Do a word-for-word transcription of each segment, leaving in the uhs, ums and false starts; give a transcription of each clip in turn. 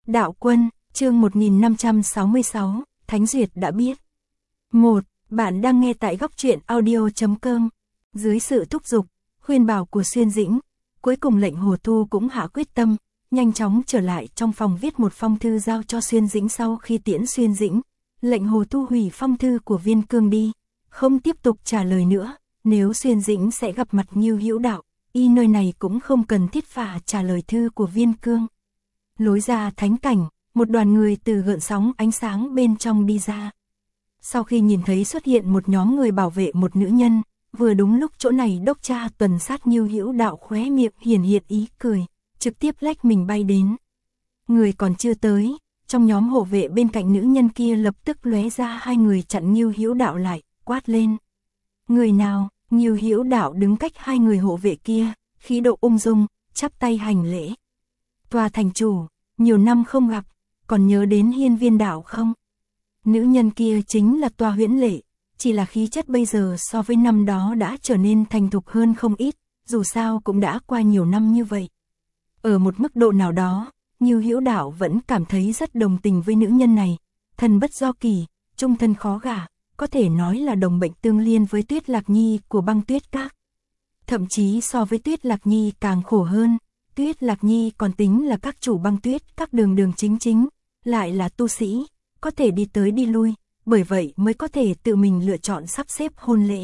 Đạo quân, chương một nghìn năm trăm sáu mươi sáu, Thánh Duyệt đã biết. một. Bạn đang nghe tại góc truyện audio chấm com. Dưới sự thúc giục, khuyên bảo của Xuyên Dĩnh, cuối cùng lệnh Hồ Thu cũng hạ quyết tâm, nhanh chóng trở lại trong phòng viết một phong thư giao cho Xuyên Dĩnh. Sau khi tiễn Xuyên Dĩnh, lệnh Hồ Thu hủy phong thư của Viên Cương đi, không tiếp tục trả lời nữa. Nếu Xuyên Dĩnh sẽ gặp mặt Ngưu Hữu Đạo, y nơi này cũng không cần thiết phải trả lời thư của Viên Cương. Lối ra thánh cảnh, một đoàn người từ gợn sóng ánh sáng bên trong đi ra. Sau khi nhìn thấy xuất hiện một nhóm người bảo vệ một nữ nhân, vừa đúng lúc chỗ này đốc tra tuần sát Ngưu Hữu Đạo khóe miệng hiển hiện ý cười, trực tiếp lách mình bay đến. Người còn chưa tới, trong nhóm hộ vệ bên cạnh nữ nhân kia lập tức lóe ra hai người chặn Ngưu Hữu Đạo lại, quát lên. Người nào? Ngưu Hữu Đạo đứng cách hai người hộ vệ kia, khí độ ung dung, chắp tay hành lễ. Tòa thành chủ, nhiều năm không gặp, còn nhớ đến Hiên Viên Đạo không? Nữ nhân kia chính là Tòa Huyễn Lệ, chỉ là khí chất bây giờ so với năm đó đã trở nên thành thục hơn không ít, dù sao cũng đã qua nhiều năm như vậy. Ở một mức độ nào đó, Ngưu Hữu Đạo vẫn cảm thấy rất đồng tình với nữ nhân này, thần bất do kỳ, trung thân khó gả, có thể nói là đồng bệnh tương liên với Tuyết Lạc Nhi của Băng Tuyết Các. Thậm chí so với Tuyết Lạc Nhi càng khổ hơn, Tuyết Lạc Nhi còn tính là các chủ Băng Tuyết Các đường đường chính chính, lại là tu sĩ, có thể đi tới đi lui, bởi vậy mới có thể tự mình lựa chọn sắp xếp hôn lễ.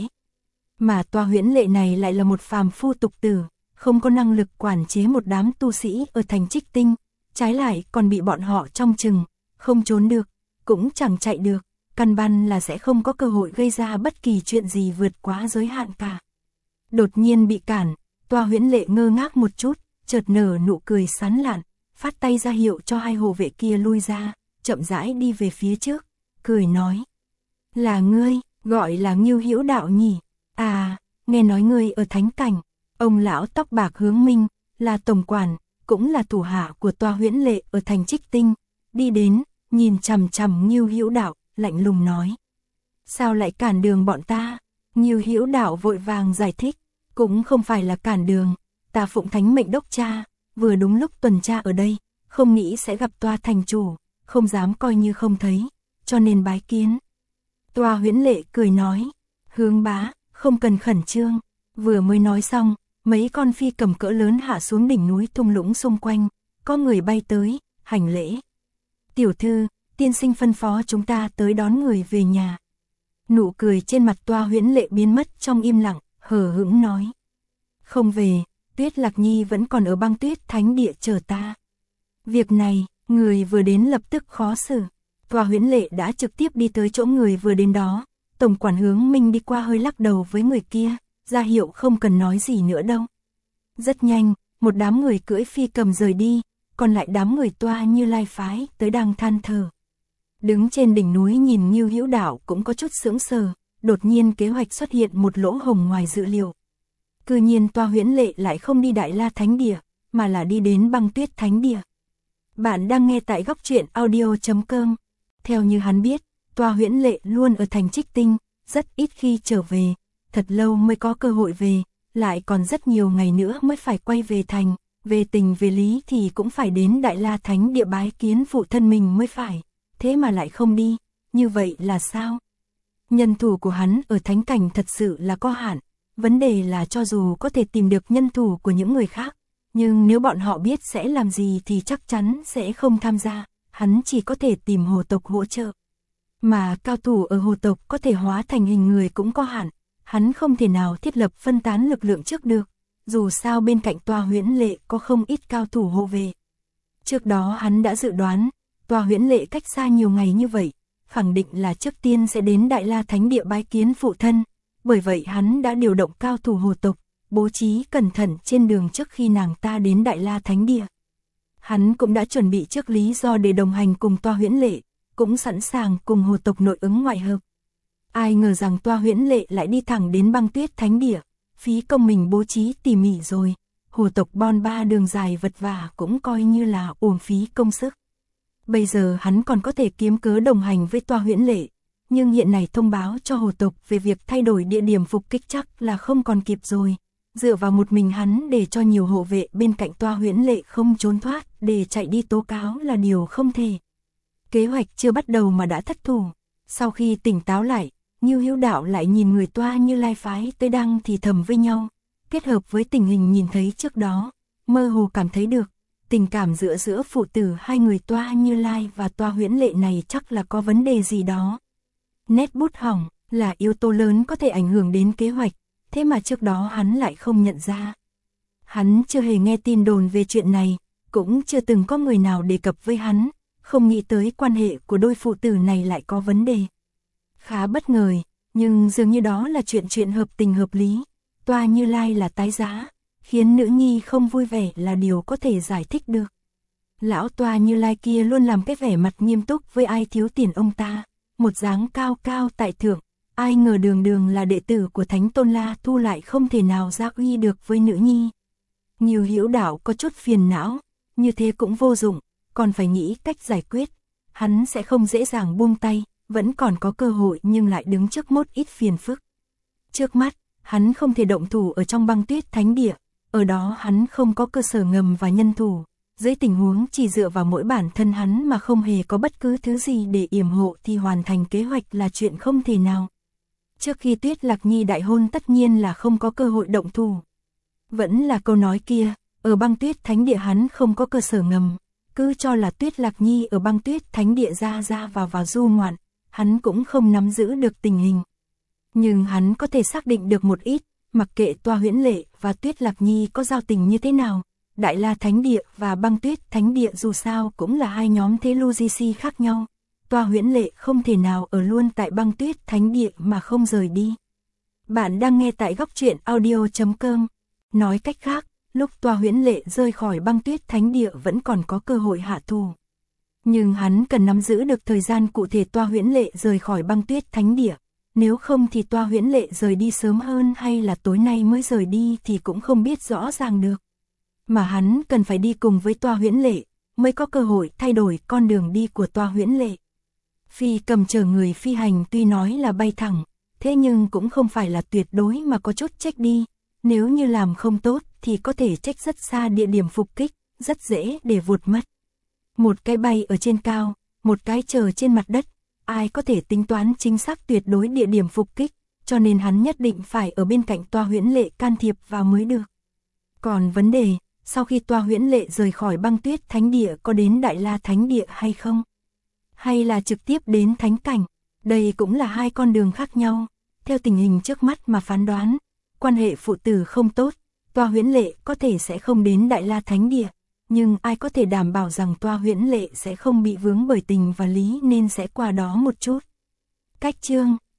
Mà Tòa Huyễn Lệ này lại là một phàm phu tục tử, không có năng lực quản chế một đám tu sĩ ở thành Trích Tinh, trái lại còn bị bọn họ trong chừng, không trốn được, cũng chẳng chạy được, căn bản là sẽ không có cơ hội gây ra bất kỳ chuyện gì vượt quá giới hạn cả. Đột nhiên bị cản, Tòa Huyễn Lệ ngơ ngác một chút, chợt nở nụ cười sán lạn, phát tay ra hiệu cho hai hộ vệ kia lui ra, chậm rãi đi về phía trước, cười nói. Là ngươi, gọi là Ngưu Hữu Đạo nhỉ? À, nghe nói ngươi ở thánh cảnh. Ông lão tóc bạc Hướng Minh, là tổng quản, cũng là thủ hạ của Tòa Huyễn Lệ ở thành Trích Tinh, đi đến, nhìn chằm chằm Ngưu Hữu Đạo, lạnh lùng nói. Sao lại cản đường bọn ta? Ngưu Hữu Đạo vội vàng giải thích, cũng không phải là cản đường, ta phụng thánh mệnh đốc tra, vừa đúng lúc tuần tra ở đây, không nghĩ sẽ gặp Tòa thành chủ, không dám coi như không thấy, cho nên bái kiến. Tòa Huyễn Lệ cười nói, Hướng bá, không cần khẩn trương. Vừa mới nói xong, mấy con phi cầm cỡ lớn hạ xuống đỉnh núi thung lũng xung quanh, có người bay tới, hành lễ. Tiểu thư, tiên sinh phân phó chúng ta tới đón người về nhà. Nụ cười trên mặt Tòa Huyễn Lệ biến mất trong im lặng, hờ hững nói. Không về, Tuyết Lạc Nhi vẫn còn ở Băng Tuyết Thánh Địa chờ ta. Việc này, người vừa đến lập tức khó xử. Tòa Huyễn Lệ đã trực tiếp đi tới chỗ người vừa đến đó, tổng quản Hướng Minh đi qua hơi lắc đầu với người kia, ra hiệu không cần nói gì nữa đâu. Rất nhanh, một đám người cưỡi phi cầm rời đi, còn lại đám người Toa Như Lai phái tới đang than thở. Đứng trên đỉnh núi nhìn Ngưu Hữu Đạo cũng có chút sững sờ, đột nhiên kế hoạch xuất hiện một lỗ hổng ngoài dự liệu. Cư nhiên Tòa Huyễn Lệ lại không đi Đại La Thánh Địa, mà là đi đến Băng Tuyết Thánh Địa. Bạn đang nghe tại góc truyện audio chấm com. Theo như hắn biết, Tòa Huyễn Lệ luôn ở thành Trích Tinh, rất ít khi trở về, thật lâu mới có cơ hội về, lại còn rất nhiều ngày nữa mới phải quay về thành, về tình về lý thì cũng phải đến Đại La Thánh Địa bái kiến phụ thân mình mới phải, thế mà lại không đi, như vậy là sao? Nhân thủ của hắn ở thánh cảnh thật sự là có hạn, vấn đề là cho dù có thể tìm được nhân thủ của những người khác, nhưng nếu bọn họ biết sẽ làm gì thì chắc chắn sẽ không tham gia, hắn chỉ có thể tìm hồ tộc hỗ trợ. Mà cao thủ ở hồ tộc có thể hóa thành hình người cũng có hạn, hắn không thể nào thiết lập phân tán lực lượng trước được, dù sao bên cạnh Tòa Huyễn Lệ có không ít cao thủ hộ vệ. Trước đó hắn đã dự đoán, Tòa Huyễn Lệ cách xa nhiều ngày như vậy, khẳng định là trước tiên sẽ đến Đại La Thánh Địa bái kiến phụ thân, bởi vậy hắn đã điều động cao thủ hồ tộc, bố trí cẩn thận trên đường trước khi nàng ta đến Đại La Thánh Địa. Hắn cũng đã chuẩn bị trước lý do để đồng hành cùng Tòa Huyễn Lệ, cũng sẵn sàng cùng hồ tộc nội ứng ngoại hợp. Ai ngờ rằng Tòa Huyễn Lệ lại đi thẳng đến Băng Tuyết Thánh Địa, phí công mình bố trí tỉ mỉ rồi, hồ tộc bon ba đường dài vật vả cũng coi như là uổng phí công sức. Bây giờ hắn còn có thể kiếm cớ đồng hành với Tòa Huyễn Lệ, nhưng hiện này thông báo cho hồ tộc về việc thay đổi địa điểm phục kích chắc là không còn kịp rồi. Dựa vào một mình hắn để cho nhiều hộ vệ bên cạnh Tòa Huyễn Lệ không trốn thoát để chạy đi tố cáo là điều không thể. Kế hoạch chưa bắt đầu mà đã thất thủ. Sau khi tỉnh táo lại, Ngưu Hữu Đạo lại nhìn người Toa Như Lai phái tới đang thì thầm với nhau, kết hợp với tình hình nhìn thấy trước đó, mơ hồ cảm thấy được, tình cảm giữa giữa phụ tử hai người Toa Như Lai và Toa Huyễn Lệ này chắc là có vấn đề gì đó. Nét bút hỏng là yếu tố lớn có thể ảnh hưởng đến kế hoạch, thế mà trước đó hắn lại không nhận ra. Hắn chưa hề nghe tin đồn về chuyện này, cũng chưa từng có người nào đề cập với hắn, không nghĩ tới quan hệ của đôi phụ tử này lại có vấn đề. Khá bất ngờ, nhưng dường như đó là chuyện chuyện hợp tình hợp lý. Toa Như Lai là tái giá, khiến nữ nhi không vui vẻ là điều có thể giải thích được. Lão Toa Như Lai kia luôn làm cái vẻ mặt nghiêm túc với ai thiếu tiền ông ta, một dáng cao cao tại thượng, ai ngờ đường đường là đệ tử của Thánh Tôn La Thu lại không thể nào ra uy được với nữ nhi. Ngưu Hữu Đạo có chút phiền não, như thế cũng vô dụng, còn phải nghĩ cách giải quyết, hắn sẽ không dễ dàng buông tay, vẫn còn có cơ hội nhưng lại đứng trước một ít phiền phức. Trước mắt, hắn không thể động thủ ở trong Băng Tuyết Thánh Địa, ở đó hắn không có cơ sở ngầm và nhân thủ, dưới tình huống chỉ dựa vào mỗi bản thân hắn mà không hề có bất cứ thứ gì để yểm hộ thì hoàn thành kế hoạch là chuyện không thể nào. Trước khi Tuyết Lạc Nhi đại hôn tất nhiên là không có cơ hội động thủ. Vẫn là câu nói kia, ở Băng Tuyết Thánh Địa hắn không có cơ sở ngầm, cứ cho là Tuyết Lạc Nhi ở Băng Tuyết Thánh Địa ra ra vào vào du ngoạn, hắn cũng không nắm giữ được tình hình. Nhưng hắn có thể xác định được một ít, mặc kệ Toa Huyễn Lệ và Tuyết Lạc Nhi có giao tình như thế nào, Đại La Thánh Địa và Băng Tuyết Thánh Địa dù sao cũng là hai nhóm thế lực khác nhau. Toa Huyễn Lệ không thể nào ở luôn tại Băng Tuyết Thánh Địa mà không rời đi. Bạn đang nghe tại góc truyện audio chấm com. Nói cách khác, lúc Toa Huyễn Lệ rời khỏi Băng Tuyết Thánh Địa vẫn còn có cơ hội hạ thù. Nhưng hắn cần nắm giữ được thời gian cụ thể Toa Huyễn Lệ rời khỏi Băng Tuyết Thánh Địa. Nếu không thì Toa Huyễn Lệ rời đi sớm hơn hay là tối nay mới rời đi thì cũng không biết rõ ràng được. Mà hắn cần phải đi cùng với Toa Huyễn Lệ, mới có cơ hội thay đổi con đường đi của Toa Huyễn Lệ. Phi cầm chở người phi hành tuy nói là bay thẳng, thế nhưng cũng không phải là tuyệt đối mà có chút trách đi. Nếu như làm không tốt thì có thể trách rất xa địa điểm phục kích, rất dễ để vụt mất. Một cái bay ở trên cao, một cái chờ trên mặt đất, ai có thể tính toán chính xác tuyệt đối địa điểm phục kích, cho nên hắn nhất định phải ở bên cạnh Toa Huyễn Lệ can thiệp vào mới được. Còn vấn đề, sau khi Toa Huyễn Lệ rời khỏi Băng Tuyết Thánh Địa có đến Đại La Thánh Địa hay không? Hay là trực tiếp đến Thánh Cảnh? Đây cũng là hai con đường khác nhau. Theo tình hình trước mắt mà phán đoán, quan hệ phụ tử không tốt, Toa Huyễn Lệ có thể sẽ không đến Đại La Thánh Địa, nhưng ai có thể đảm bảo rằng Toa Huyễn Lệ sẽ không bị vướng bởi tình và lý nên sẽ qua đó một chút. Cách chương